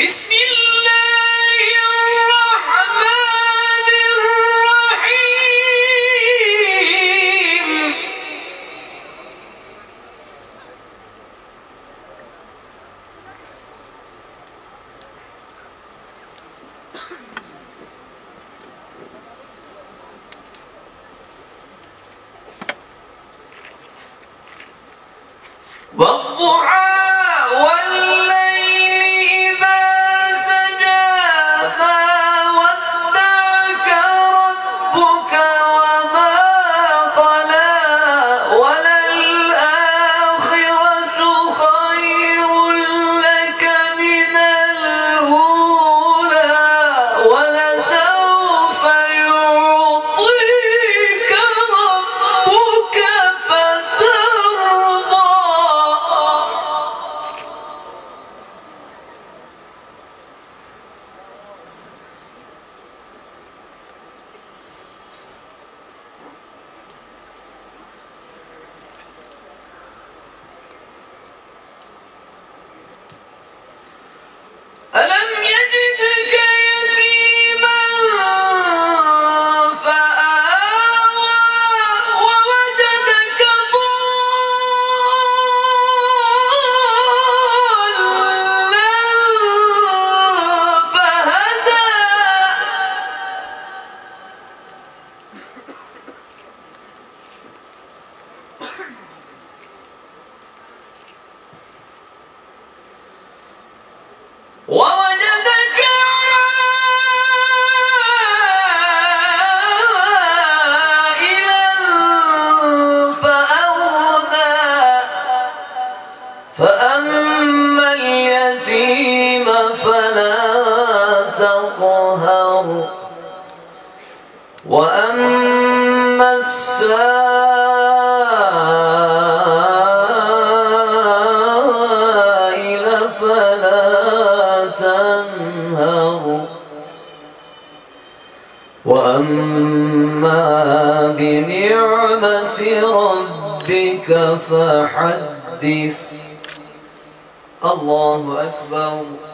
بسم الله الرحمن الرحيم والضحى ألم يجدك يتيما فآوى ووجدك ضالا فهدى ووجدك عائلا فأغنى فأما اليتيم فلا تقهر وأما السائل فلا تنهر وأما بنعمة ربك فحدث. الله أكبر.